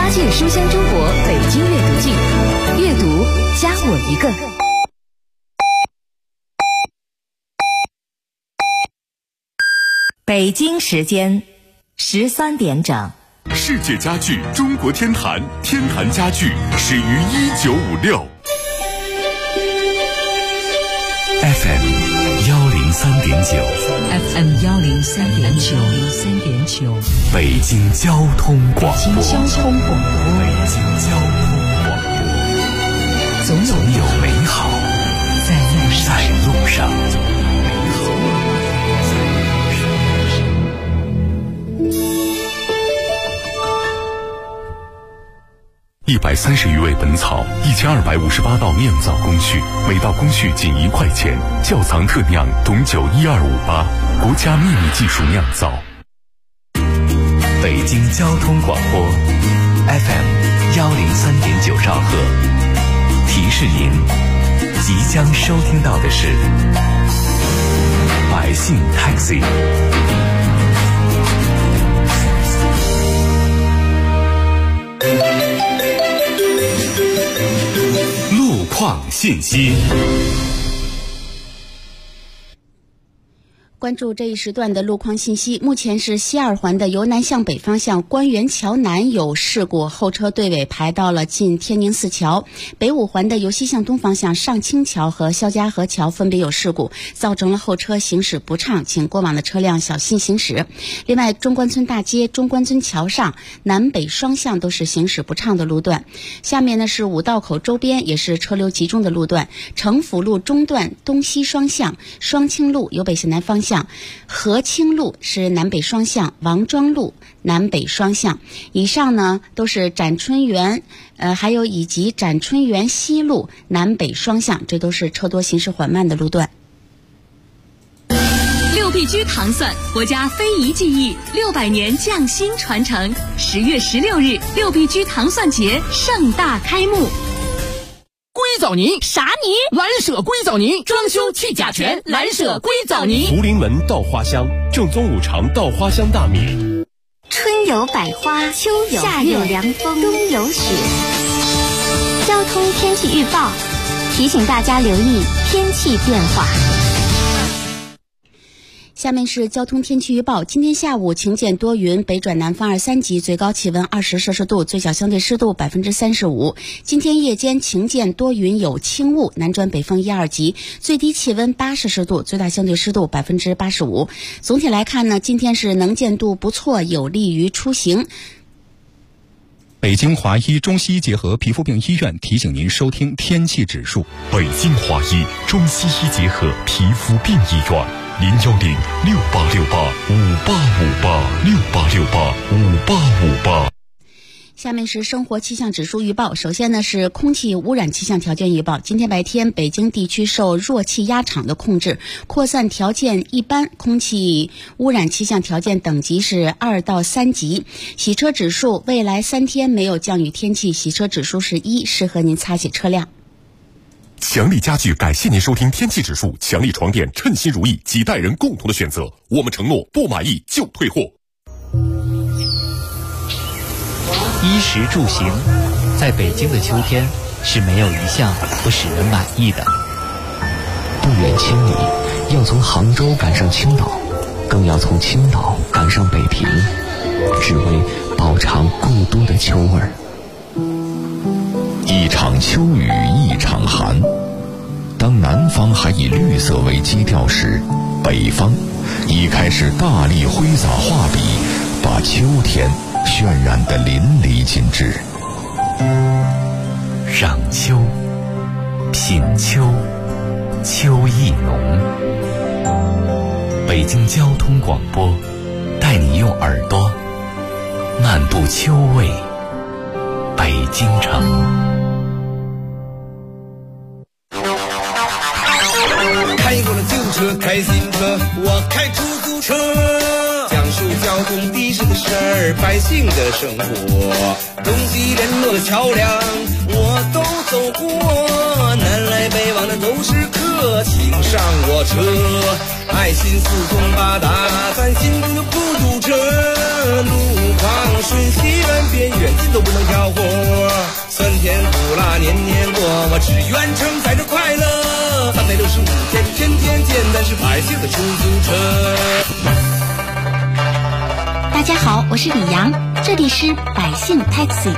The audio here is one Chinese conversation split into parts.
搭建书香中国北京阅读季，阅读加我一个。 北京时间13点整。 世界家具中国天坛，天坛家具始于1956。FM 103.9，FM 103.9， 北京交通广播， 北京交通广播， 总有美好在路上。130余味本草，1258道酿造工序，每道工序仅1块钱。窖藏特酿董酒12588，国家秘密技术酿造。北京交通广播 FM 103.9兆赫，提示您即将收听到的是百姓 Taxi。路况信息。 关注这一时段的路况信息。目前是西二环的由南向北方向官园桥南有事故，后车队尾排到了近天宁寺桥。北五环的由西向东方向上清桥和肖家河桥分别有事故，造成了后车行驶不畅，请过往的车辆小心行驶。另外，中关村大街中关村桥上南北双向都是行驶不畅的路段。下面呢是五道口周边也是车流集中的路段，城府路中段东西双向，双清路由北向南方向，和清路是南北双向，王庄路南北双向。以上呢都是展春园还有以及展春园西路南北双向，这都是车多行驶缓慢的路段。 六必居糖蒜，国家非遗技艺600年匠心传承。10月16日，六必居糖蒜节盛大开幕。 硅藻泥啥泥？ 蓝舍硅藻泥，装修去甲醛，蓝舍硅藻泥。 福临门稻花香，正宗五常稻花香大米。 春有百花，秋有夏有凉风，冬有雪。交通天气预报提醒大家留意天气变化。 下面是交通天气预报。今天下午晴见多云，北转南风2、3级，最高气温20摄氏度，最小相对湿度35%。今天夜间晴见多云有轻雾，南转北风1、2级，最低气温8摄氏度，最大相对湿度85%。总体来看呢，今天是能见度不错，有利于出行。 北京华医中西医结合皮肤病医院提醒您收听天气指数。 北京华医中西医结合皮肤病医院，0106868585858，68685858。 下面是生活气象指数预报。首先呢是空气污染气象条件预报。今天白天，北京地区受弱气压场的控制，扩散条件一般，空气污染气象条件等级是2到3级。洗车指数，未来3天没有降雨天气，洗车指数是1，适合您擦洗车辆。 强力家具感谢您收听天气指数。强力床垫，称心如意，几代人共同的选择。我们承诺不满意就退货。 衣食住行，在北京的秋天是没有一项不使人满意的。 不远千里，要从杭州赶上青岛，更要从青岛赶上北平，只为饱尝故都的秋味儿。 一场秋雨一场寒，当南方还以绿色为基调时，北方已开始大力挥洒画笔，把秋天渲染得淋漓尽致。 赏秋，品秋，秋意浓。北京交通广播带你用耳朵漫步秋味北京城。 开过了旧车，开新车，我开出租车，讲述交通的士的事儿，百姓的生活，东西联络的桥梁我都走过，南来北往的都是客，请上我车，爱心四通八达，咱心中有不堵车，路况瞬息万变，远近都不能挑。 只愿承载着快乐。365天，天天简单是百姓的出租车。 大家好，我是李阳，这里是百姓 Taxi。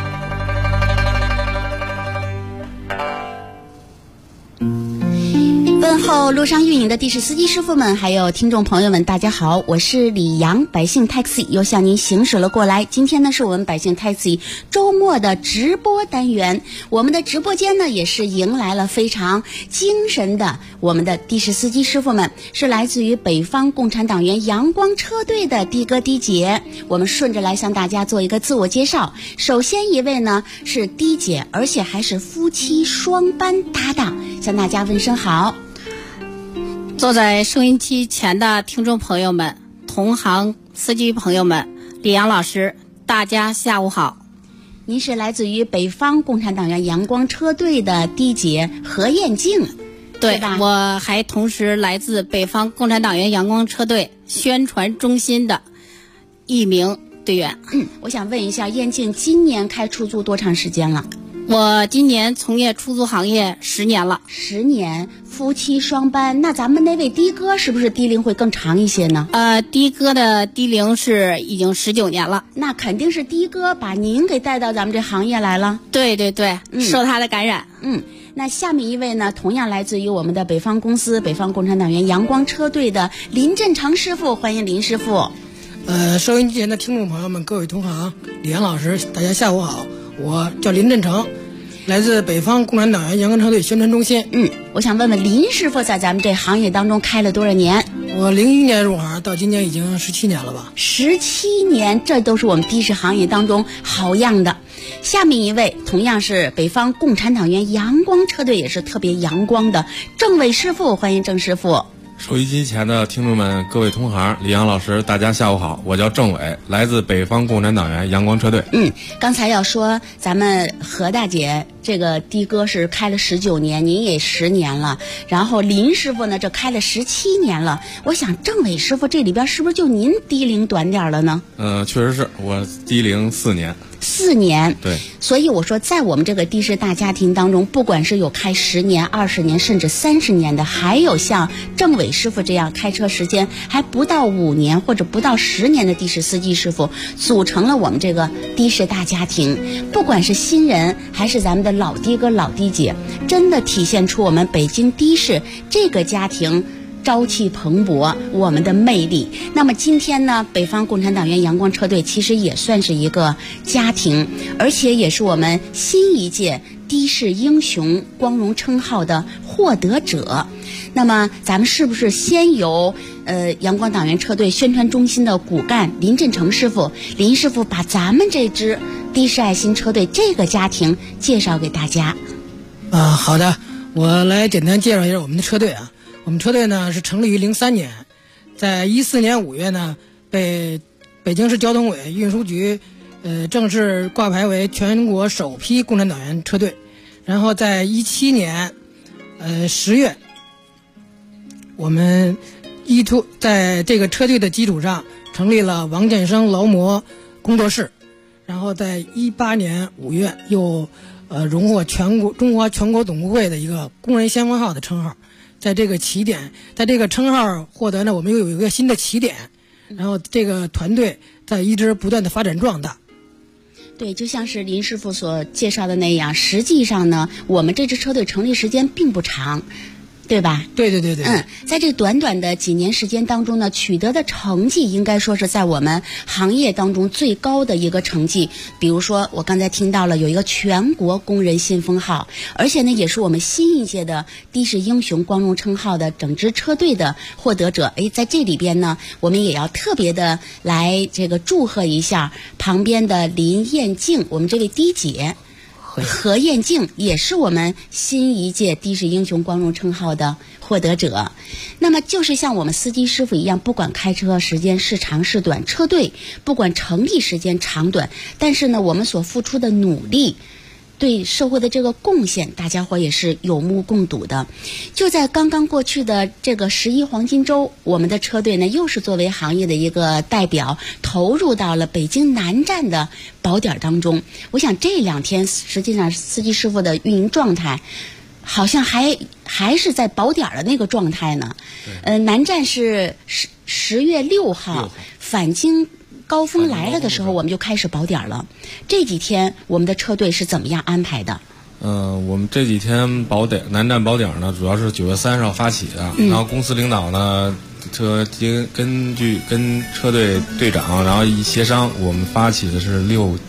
问候路上运营的的士司机师傅们，还有听众朋友们，大家好，我是李阳，百姓 Taxi 又向您行驶了过来。今天呢，是我们百姓 Taxi 周末的直播单元，我们的直播间呢，也是迎来了非常精神的我们的的士司机师傅们，是来自于北方共产党员阳光车队的的哥的姐。我们顺着来向大家做一个自我介绍。首先一位呢是的姐，而且还是夫妻双班搭档，向大家问声好。 坐在收音机前的听众朋友们、同行司机朋友们，李阳老师，大家下午好。 您是来自于北方共产党员阳光车队的的姐何艳静， 对吧？我还同时来自北方共产党员阳光车队宣传中心的一名队员。 我想问一下，艳静今年开出租多长时间了？ 我今年从业出租行业10年了。 10年，夫妻双班，那咱们那位的哥是不是的龄会更长一些呢？ 的哥的的龄是已经19年了。 那肯定是的哥把您给带到咱们这行业来了。 对对对，受他的感染。 那下面一位呢，同样来自于我们的北方公司北方共产党员阳光车队的林振成师傅，欢迎林师傅。 收音机前的听众朋友们，各位同行，李阳老师，大家下午好，我叫林振成，来自北方共产党员阳光车队宣传中心。 我想问问林师傅在咱们这行业当中开了多少年？ 我01年入行，到今年已经17年了吧。 17年，这都是我们的士行业当中好样的。下面一位同样是北方共产党员阳光车队，也是特别阳光的郑伟师傅，欢迎郑师傅。 收音机前的听众们，各位同行，李阳老师，大家下午好，我叫郑伟，来自北方共产党员阳光车队。 刚才要说咱们何大姐这个的哥是开了19年，您也10年了，然后林师傅呢这开了17年了。我想郑伟师傅这里边是不是就您的龄短点了呢？ 确实是我的龄4年。 4年， 对， 所以我说，在我们这个的士大家庭当中，不管是有开10年、20年，甚至30年的，还有像郑伟师傅这样开车时间还不到5年或者不到10年的的士司机师傅，组成了我们这个的士大家庭。不管是新人还是咱们的老的哥、老的姐，真的体现出我们北京的士这个家庭朝气蓬勃，我们的魅力。那么今天呢，北方共产党员阳光车队其实也算是一个家庭，而且也是我们新一届的士英雄光荣称号的获得者。那么咱们是不是先由阳光党员车队宣传中心的骨干林振成师傅，林师傅把咱们这支的士爱心车队这个家庭介绍给大家？ 好的，我来简单介绍一下我们的车队啊。我们车队呢是成立于03年，在14年5月呢被北京市交通委运输局正式挂牌为全国首批共产党员车队。然后在17年10月，我们在这个车队的基础上成立了王建生劳模工作室。然后在18年5月又荣获中华全国总工会的一个工人先锋号的称号。在这个称号获得呢，我们又有一个新的起点，然后这个团队在一直不断的发展壮大。 对，就像是林师傅所介绍的那样，实际上呢，我们这支车队成立时间并不长，对吧？ 对。 在这短短的几年时间当中呢，取得的成绩应该说是在我们行业当中最高的一个成绩。比如说，我刚才听到了有一个全国工人先锋号，而且呢，也是我们新一届的的士英雄光荣称号的整支车队的获得者。在这里边呢，我们也要特别的来这个祝贺一下旁边的林艳静，我们这位的姐。何艳静也是我们新一届的士英雄光荣称号的获得者。那么就是像我们司机师傅一样，不管开车时间是长是短，车队不管成立时间长短，但是呢，我们所付出的努力对社会的这个贡献，大家伙也是有目共睹的。就在刚刚过去的这个11黄金周，我们的车队呢又是作为行业的一个代表，投入到了北京南站的宝点当中。我想这2天实际上司机师傅的运营状态好像还是在保点的那个状态呢。南站是10月6号返京高峰来了的时候，我们就开始保点了。这几天我们的车队是怎么样安排的？ 我们这几天南站保点呢，主要是9月30号发起的，然后公司领导呢，根据跟车队队长，然后一协商，我们发起的是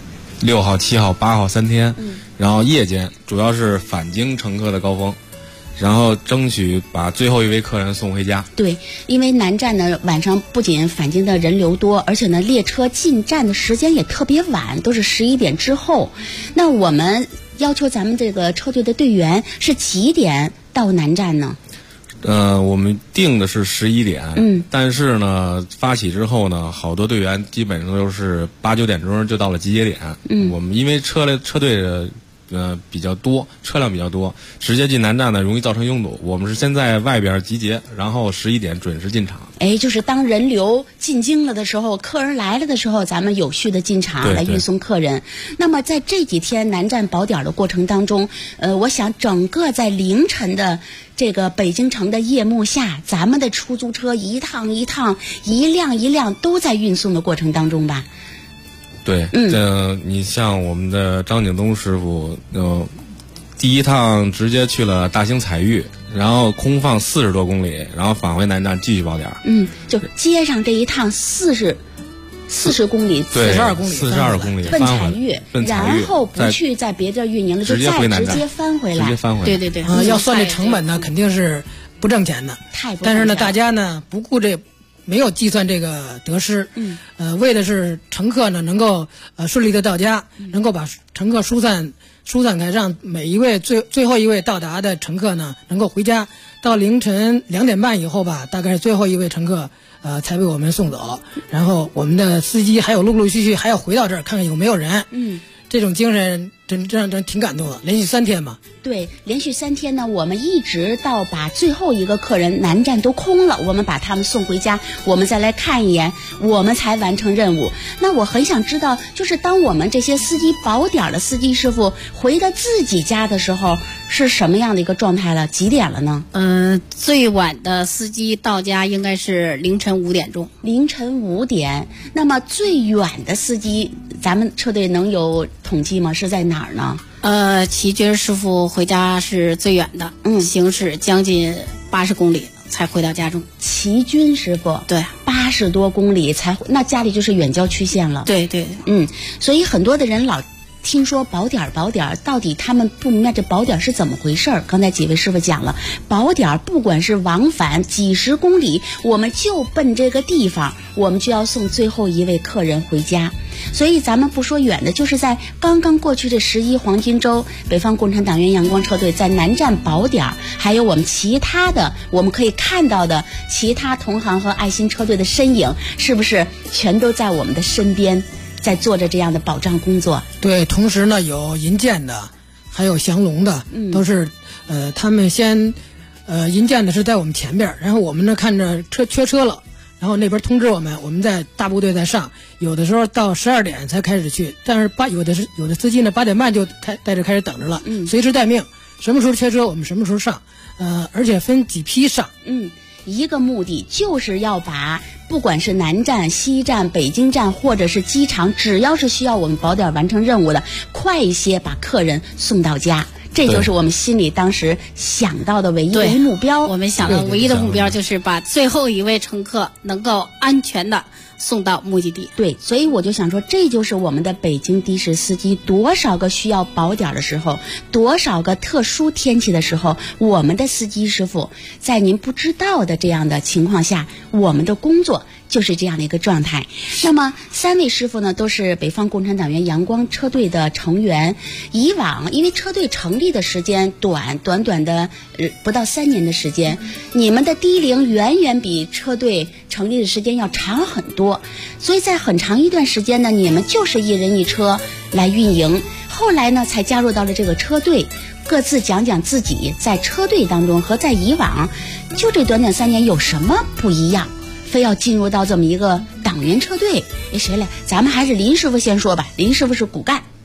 6号、7号、8号3天，然后夜间主要是返京乘客的高峰，然后争取把最后一位客人送回家。 对，因为南站呢晚上不仅返京的人流多，而且呢列车进站的时间也特别晚，都是11点之后。那我们要求咱们这个车队的队员是几点到南站呢？ 我们定的是11点，但是呢，发起之后呢，好多队员基本上都是8、9点钟就到了集结点。我们因为车队的比较多，车辆比较多，直接进南站呢容易造成拥堵。我们是先在外边集结，然后11点准时进场。 就是当人流进京了的时候，客人来了的时候，咱们有序的进场来运送客人。那么在这几天南站保点的过程当中，我想整个在凌晨的这个北京城的夜幕下，咱们的出租车一趟一趟、一辆一辆都在运送的过程当中吧。 对，你像我们的张景东师傅，第一趟直接去了大兴彩玉，然后空放40多公里，然后返回南站继续保点。 就接上这一趟40公里 ，42公里奔彩玉，然后不去在别地运营了，就再直接翻回来。 对， 要算这成本呢，肯定是不挣钱的。但是呢，大家呢不顾这。没有计算这个得失，为的是乘客呢能够顺利的到家，能够把乘客疏散开，让每一位最后一位到达的乘客呢能够回家。到凌晨2点半以后吧，大概是最后一位乘客才被我们送走，然后我们的司机还有陆陆续续还要回到这儿看看有没有人。这种精神真挺感动的，连续3天嘛。 对，连续3天呢，我们一直到把最后一个客人南站都空了，我们把他们送回家，我们再来看一眼，我们才完成任务。那我很想知道，就是当我们这些司机保点的司机师傅回到自己家的时候，是什么样的一个状态了？几点了呢？ 最晚的司机到家应该是凌晨5点钟。 凌晨5点，那么最远的司机，咱们车队能有统计吗？是在哪儿呢？ 齐军师傅回家是最远的，行驶将近80公里才回到家中。 齐军师傅对 ，80多公里才，那家里就是远郊区县了。 对， 所以很多的人老听说保点，到底他们不明白这保点是怎么回事儿。刚才几位师傅讲了，保点不管是往返几十公里，我们就奔这个地方，我们就要送最后一位客人回家。所以咱们不说远的，就是在刚刚过去这11黄金周，北方共产党员阳光车队在南站保点，还有我们其他的我们可以看到的其他同行和爱心车队的身影，是不是全都在我们的身边，在做着这样的保障工作？ 对，同时呢有银建的，还有降龙的，都是他们先银建的是在我们前边，然后我们呢看着缺车了，然后那边通知我们在大部队在上，有的时候到12点才开始去，但是有的司机呢8点半就在这开始等着了，随时待命，什么时候缺车我们什么时候上，而且分几批上。 一个目的就是要把不管是南站、西站、北京站或者是机场，只要是需要我们保点完成任务的，快一些把客人送到家。这就是我们心里当时想到的唯一的目标。 我们想到唯一的目标就是把最后一位乘客能够安全的送到目的地。 对，所以我就想说，这就是我们的北京的士司机，多少个需要保点的时候，多少个特殊天气的时候，我们的司机师傅在您不知道的这样的情况下，我们的工作就是这样的一个状态。那么3位师傅呢，都是北方共产党员阳光车队的成员。以往因为车队成立的时间短的不到3年的时间，你们的低龄远远比车队成立的时间要长很多，所以在很长一段时间呢，你们就是一人一车来运营。后来呢，才加入到了这个车队，各自讲讲自己在车队当中和在以往就这短3年有什么不一样，非要进入到这么一个党员车队。谁来？咱们还是林师傅先说吧。林师傅是骨干。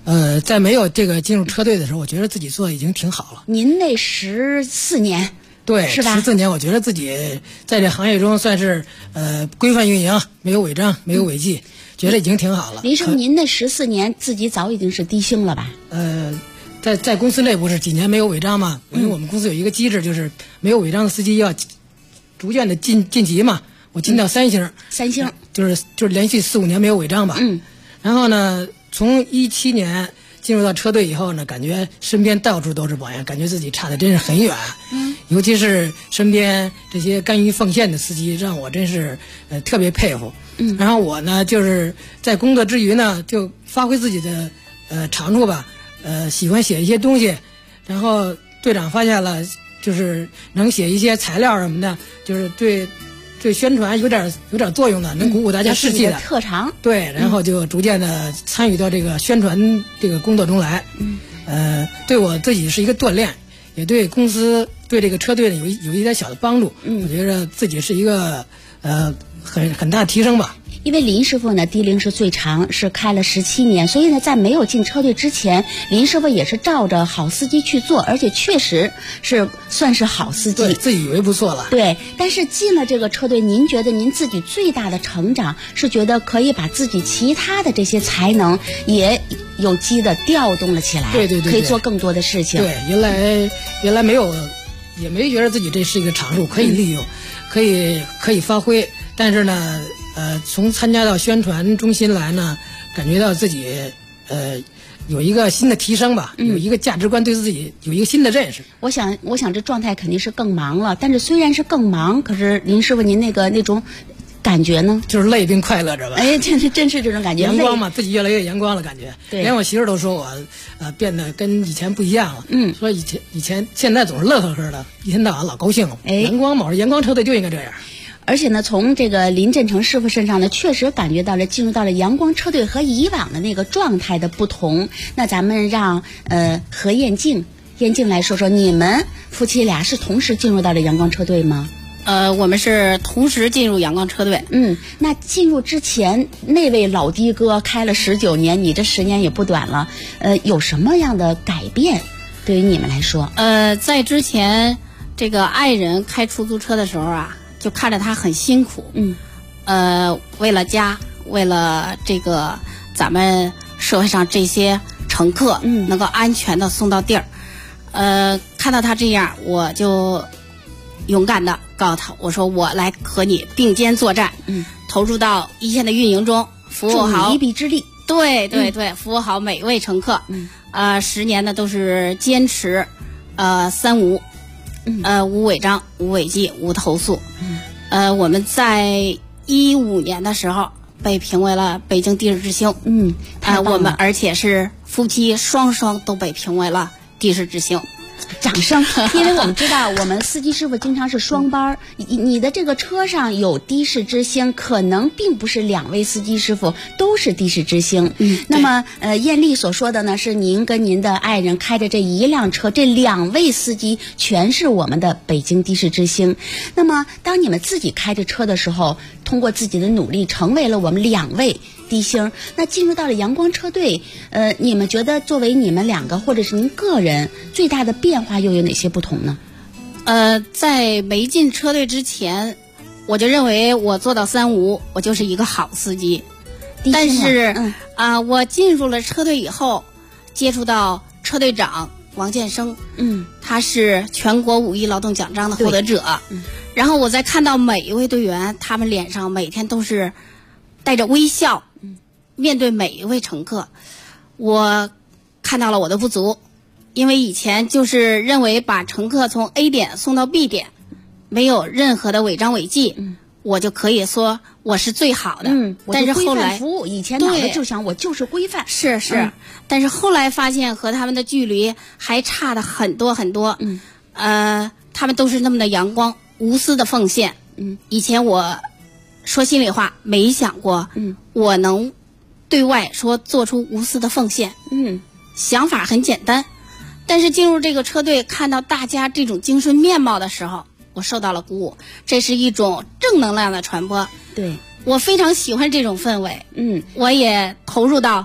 在没有这个进入车队的时候，我觉得自己做的已经挺好了。 您那14年， 对， 是吧 14年，我觉得自己在这行业中算是规范运营，没有违章，没有违纪，觉得已经挺好了。 林师傅，您那14年自己早已经是低星了吧？ 在公司内部是几年没有违章嘛？因为我们公司有一个机制，就是没有违章的司机要逐渐的晋级嘛。我进到3星，3星就是连续4、5年没有违章吧。然后呢，从17年进入到车队以后呢，感觉身边到处都是榜样，感觉自己差的真是很远。尤其是身边这些甘于奉献的司机，让我真是特别佩服。然后我呢，就是在工作之余呢，就发挥自己的长处吧。喜欢写一些东西，然后队长发现了，就是能写一些材料什么的，就是对宣传有点作用的，能鼓舞大家士气的特长。 对，然后就逐渐的参与到这个宣传这个工作中来。对我自己是一个锻炼，也对公司对这个车队呢有一点小的帮助。我觉得自己是一个很大的提升吧。 因为林师傅呢低龄是最长，是开了17年，所以呢在没有进车队之前，林师傅也是照着好司机去做，而且确实是算是好司机， 对自己以为不错了。 对，但是进了这个车队，您觉得您自己最大的成长是觉得可以把自己其他的这些才能也有机的调动了起来， 对， 可以做更多的事情。 对，原来没有，也没觉得自己这是一个长处，可以利用，可以发挥，但是呢。从参加到宣传中心来呢，感觉到自己有一个新的提升吧，有一个价值观，对自己有一个新的认识。 我想这状态肯定是更忙了，但是虽然是更忙，可是林师傅您那种感觉呢？ 就是累并快乐着吧。 哎，真是这种感觉。 阳光嘛，自己越来越阳光了，感觉。 对。 连我媳妇都说我变得跟以前不一样了。说现在总是乐呵呵的，一天到晚老高兴。阳光嘛，我说阳光车队就应该这样。 而且呢，从这个林振成师傅身上呢，确实感觉到了进入到了阳光车队和以往的那个状态的不同。那咱们让何燕静来说说，你们夫妻俩是同时进入到了阳光车队吗？ 我们是同时进入阳光车队。 那进入之前那位老的哥开了19年，你这10年也不短了，有什么样的改变对于你们来说？ 在之前这个爱人开出租车的时候啊，就看着他很辛苦，为了家，为了这个咱们社会上这些乘客能够安全的送到地儿，看到他这样，我就勇敢的告诉他，我说我来和你并肩作战，投入到一线的运营中，服务好， 助你一臂之力。 对，服务好每位乘客。10年呢都是坚持3无。无违章、无违纪、无投诉。我们在15年的时候被评为了北京的士之星。我们而且是夫妻双双都被评为了的士之星。 掌声！因为我们知道，我们司机师傅经常是双班，你的这个车上有的士之星，可能并不是2位司机师傅都是的士之星。那么艳丽所说的呢，是您跟您的爱人开着这一辆车，这2位司机全是我们的北京的士之星。那么当你们自己开着车的时候，通过自己的努力，成为了我们2位的星。那进入到了阳光车队，你们觉得作为你们2个或者是您个人最大的变化又有哪些不同呢？ 在没进车队之前，我就认为我做到3无，我就是一个好司机。但是我进入了车队以后，接触到车队长王建生，他是全国5亿劳动奖章的获得者。然后我再看到每一位队员，他们脸上每天都是带着微笑，面对每一位乘客，我看到了我的不足。因为以前就是认为把乘客从 A 点送到 B 点，没有任何的违章违纪，我就可以说我是最好的。但是后来服务以前脑子就想我就是规范， 是，但是后来发现和他们的距离还差的很多很多。他们都是那么的阳光无私的奉献。以前我说心里话，没想过我能对外说做出无私的奉献。想法很简单。但是进入这个车队，看到大家这种精神面貌的时候，我受到了鼓舞。这是一种正能量的传播。 对， 我非常喜欢这种氛围。我也投入到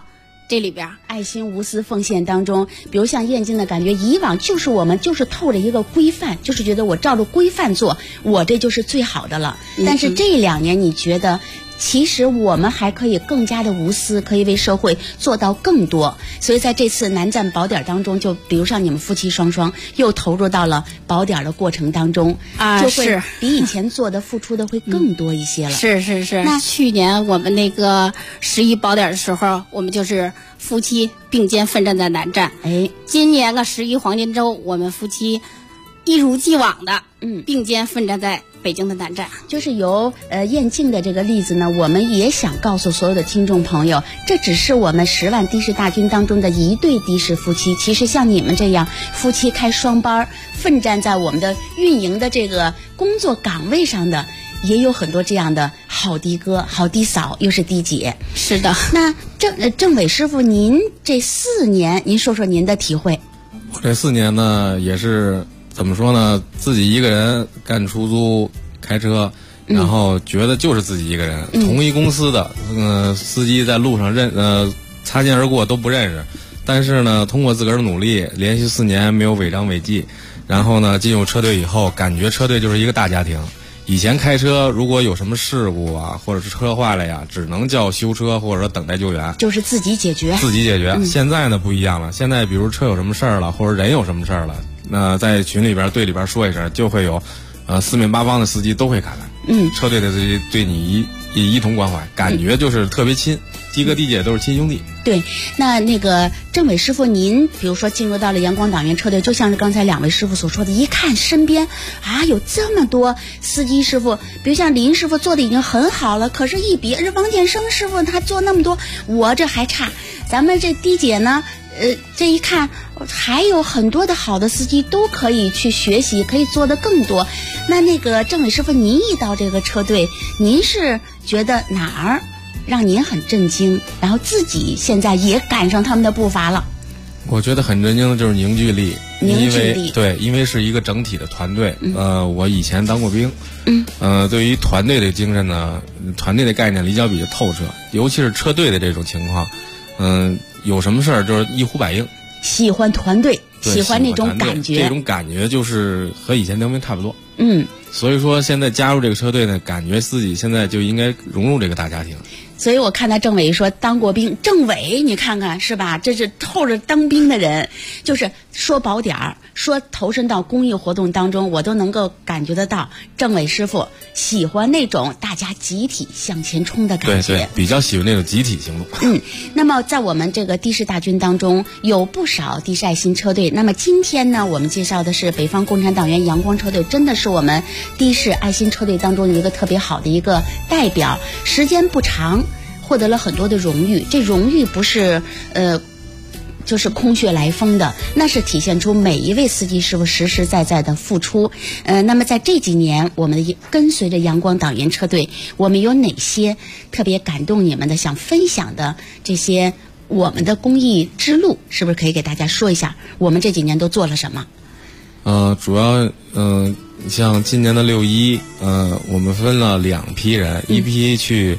这里边爱心无私奉献当中，比如像燕京的感觉，以往就是我们就是透着一个规范，就是觉得我照着规范做，我这就是最好的了。但是这2年你觉得其实我们还可以更加的无私，可以为社会做到更多。所以在这次南站宝点当中，就比如像你们夫妻双双又投入到了宝点的过程当中就会比以前做的付出的会更多一些了。 是。那去年我们那个11宝点的时候，我们就是夫妻并肩奋战在南站。今年个11黄金周，我们夫妻一如既往的并肩奋战在北京的南站。 就是由燕京的这个例子呢，我们也想告诉所有的听众朋友，这只是我们10万的士大军当中的一对的士夫妻。其实像你们这样夫妻开双班奋战在我们的运营的这个工作岗位上的，也有很多这样的好的哥、好的嫂，又是的姐。 是的。 那政委师傅，您这4年，您说说您的体会。 我这4年呢，也是怎么说呢？自己一个人干出租、开车，然后觉得就是自己一个人。同一公司的司机在路上擦肩而过都不认识，但是呢，通过自个儿的努力，连续4年没有违章违纪，然后呢，进入车队以后，感觉车队就是一个大家庭。以前开车如果有什么事故啊，或者是车坏了呀，只能叫修车或者说等待救援， 就是自己解决。 现在呢不一样了，现在比如车有什么事儿了，或者人有什么事儿了，那在群里边队里边说一声，就会有四面八方的司机都会赶来。车队的司机对你一同关怀，感觉就是特别亲。的哥的姐都是亲兄弟。 对，那个政委师傅，您比如说进入到了阳光党员车队，就像是刚才2位师傅所说的，一看身边有这么多司机师傅，比如像林师傅做的已经很好了，可是一比王建生师傅他做那么多，我这还差。咱们这的姐呢，这一看还有很多的好的司机都可以去学习，可以做得更多。那个政委师傅，您一到这个车队，您是觉得哪儿让您很震惊，然后自己现在也赶上他们的步伐了？ 我觉得很震惊的就是凝聚力。因为是一个整体的团队。我以前当过兵。对于团队的精神呢，团队的概念理解比较透彻，尤其是车队的这种情况。有什么事儿就是一呼百应。 喜欢团队，喜欢那种感觉。 这种感觉就是和以前当兵差不多。所以说现在加入这个车队呢，感觉自己现在就应该融入这个大家庭。 所以我看他政委说当过兵，政委你看看是吧？这是透着当兵的人，就是说宝点儿，说投身到公益活动当中，我都能够感觉得到政委师傅喜欢那种大家集体向前冲的感觉。 对，比较喜欢那种集体行动。 那么在我们这个的士大军当中，有不少的士爱心车队。那么今天呢，我们介绍的是北方共产党员阳光车队，真的是我们的士爱心车队当中一个特别好的一个代表。时间不长，获得了很多的荣誉，这荣誉不是就是空穴来风的，那是体现出每一位司机师傅实实在在的付出。那么在这几年，我们跟随着阳光党员车队，我们有哪些特别感动你们的想分享的这些我们的公益之路，是不是可以给大家说一下我们这几年都做了什么？ 主要像今年的6·1，我们分了2批人，一批去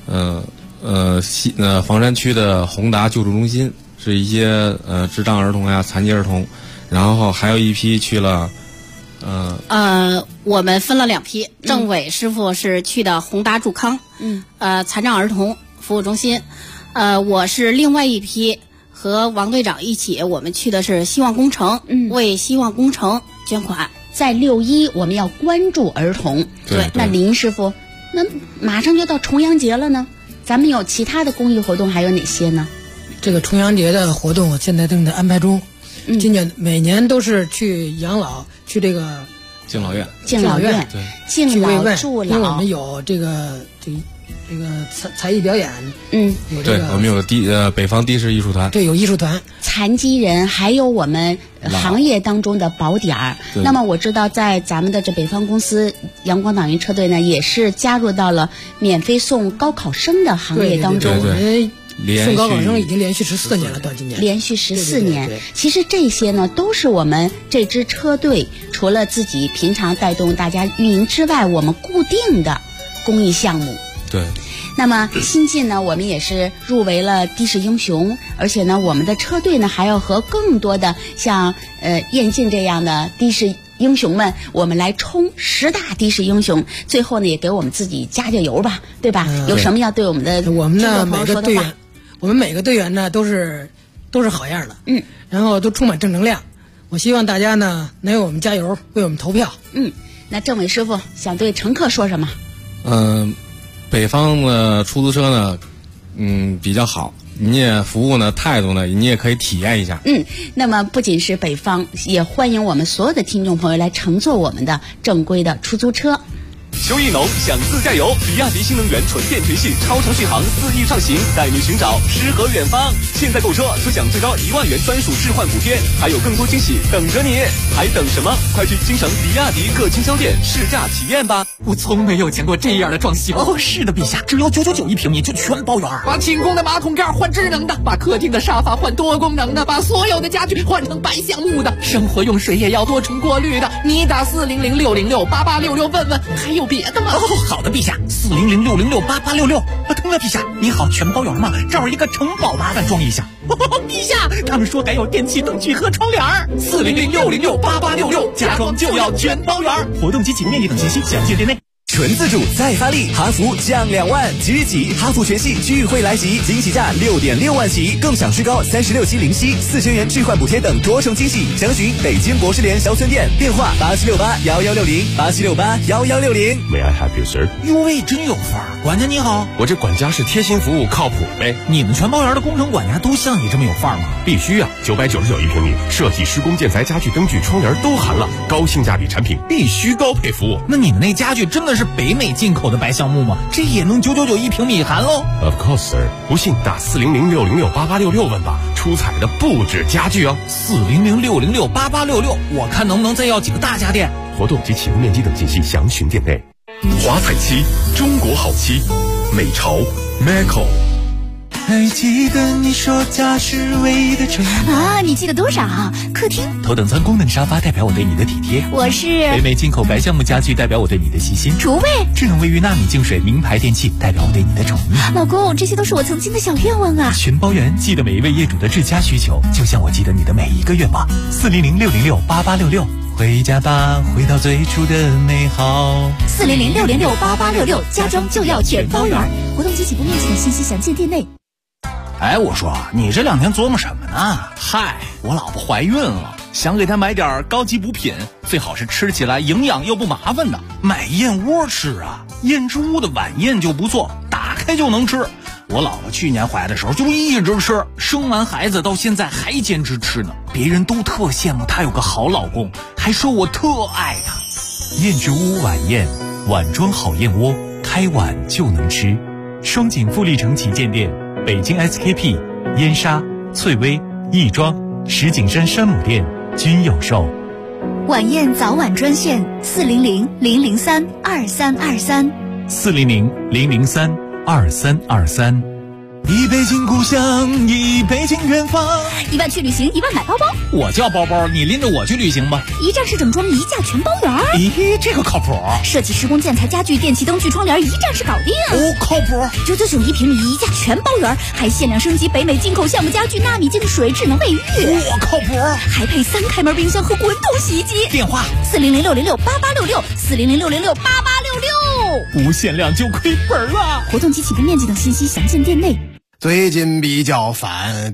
房山区的宏达救助中心，是一些智障儿童呀、残疾儿童，然后还有一批去了我们分了2批，政委师傅是去的宏达助康，残障儿童服务中心，我是另外一批和王队长一起，我们去的是希望工程，为希望工程捐款。 在6·1我们要关注儿童。 对， 那林师傅，那马上就到重阳节了呢，咱们有其他的公益活动还有哪些呢？ 这个重阳节的活动我现在正在安排中。今年每年都是去养老，去这个敬老院， 敬老院，敬老助老。 因为我们有这个才艺表演，有这个， 对，我们有北方的士艺术团， 对，有艺术团， 残疾人，还有我们行业当中的宝点儿。那么我知道，在咱们的这北方公司阳光党员车队呢，也是加入到了免费送高考生的行业当中。 送高考生已经连续14年了，到今年连续14年。其实这些呢，都是我们这支车队除了自己平常带动大家运营之外，我们固定的公益项目。 对。 那么新晋呢，我们也是入围了的士英雄，而且呢，我们的车队呢还要和更多的像燕晋这样的的士英雄们，我们来冲10大的士英雄。最后呢，也给我们自己加油吧，对吧？有什么要对我们的我们的每个队员，我们每个队员呢都是好样的，然后都充满正能量。我希望大家呢能为我们加油，为我们投票。 那政委师傅想对乘客说什么？ 北方的出租车呢，比较好。你也服务呢，态度呢，你也可以体验一下。 那么不仅是北方，也欢迎我们所有的听众朋友来乘坐我们的正规的出租车。 秋意浓，想自驾游，比亚迪新能源纯电全系超长续航4亿畅行，带你寻找诗和远方。现在购车就享最高1万元专属置换补贴，还有更多惊喜等着你，还等什么？快去京城比亚迪各经销店试驾体验吧！ 我从没有见过这样的装修。 是的，陛下，只要999一平米就全包圆。 把清宫的马桶盖换智能的，把客厅的沙发换多功能的，把所有的家具换成白橡木的，生活用水也要多重过滤的。你打400-606-8866问问，还有别的吗？ 好的，陛下，400-606-8866。对了，陛下，你好，全包圆吗？这儿一个城堡麻烦装一下。陛下，他们说还有电器灯具和窗帘。 400-606-8866，家装就要全包圆。 活动及启动面积等信息详见店内。 纯自主再发力，哈弗降2万，即日起哈弗全系聚会来袭，惊喜价6.6万起，更享最高36期零息，4000元置换补贴等多重惊喜。详询北京博士联小村店，电话8768-1160，8768-1160。 May I help you, sir？ 哟喂，真有范儿！管家你好， 我这管家是贴心服务，靠谱呗。 你们全包圆的工程管家都像你这么有范儿吗？ 必须啊，999一平米，设计、施工、建材、家具、灯具、窗帘都含了，高性价比产品，必须高配服务。 那你们那家具真的是北美进口的白橡木吗？这也能999一平米含喽 ？Of course, sir。不信打400-606-8866问吧，出彩的不止家具哦。 400-606-8866，我看能不能再要几个大家电。 活动及启动面积等信息详询店内。华彩漆，中国好漆，美潮 Maco。 还记得你说家是唯一的城啊？你记得多少？客厅头等舱功能沙发代表我对你的体贴， 我是北美进口白橡木家具代表我对你的细心， 厨卫智能卫浴纳米净水名牌电器代表我对你的宠溺。 老公，这些都是我曾经的小愿望啊！ 全包圆，记得每一位业主的至家需求，就像我记得你的每一个愿望。400-606-8866，回家吧，回到最初的美好。 400-606-8866，家装就要全包圆。活动及起步面积等信息详见店内。 哎，我说你这2天琢磨什么呢？嗨，我老婆怀孕了，想给她买点高级补品，最好是吃起来营养又不麻烦的。买燕窝吃啊，燕之屋的晚宴就不错，打开就能吃。我老婆去年怀的时候就一直吃，生完孩子到现在还坚持吃呢。别人都特羡慕她有个好老公，还说我特爱她。燕之屋晚宴，碗装好燕窝，开碗就能吃。双井富力城旗舰店。北京 SKP、燕莎、翠微、亦庄、石景山山姆店均有售。 晚宴早晚专线400-003-2323。 400-003-2323。 一北京故乡，一北京远方。 1万去旅行，1万买包包。 我叫包包，你拎着我去旅行吧。 一站式整装，一价全包圆。 咦，这个靠谱。 设计、施工、建材、家具、电器、灯具、窗帘，一站式搞定。 哦，靠谱。 999一平米，一价全包圆，还限量升级北美进口橡木家具、纳米净水、智能卫浴。 我靠谱。 还配3开门冰箱和滚筒洗衣机。 电话 400-606-8866，400-606-8866。 不限量就亏本了。 活动及起步面积等信息详见店内。 最近比较烦，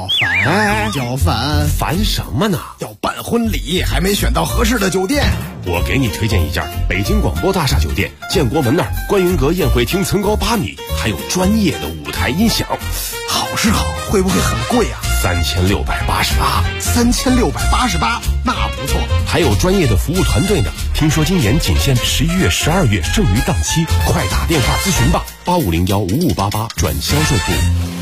烦什么呢？ 要办婚礼，还没选到合适的酒店。 我给你推荐一家北京广播大厦酒店，建国门那儿观云阁宴会厅层高8米，还有专业的舞台音响。 好是好，会不会很贵啊 ？3688， 那不错。 还有专业的服务团队呢。听说今年仅限11月、12月剩余档期，快打电话咨询吧，8501-5588转销售部。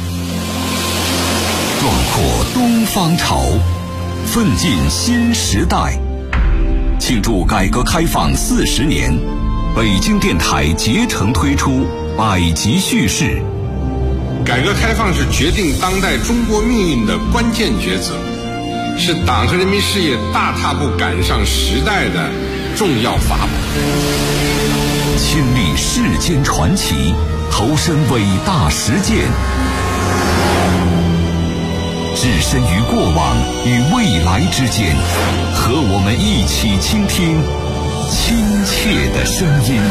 壮阔东方潮，奋进新时代。庆祝改革开放40年，北京电台竭诚推出百集叙事。 改革开放是决定当代中国命运的关键抉择，是党和人民事业大踏步赶上时代的重要法宝。 亲历世间传奇， 投身伟大实践，置身于过往与未来之间，和我们一起倾听亲切的声音。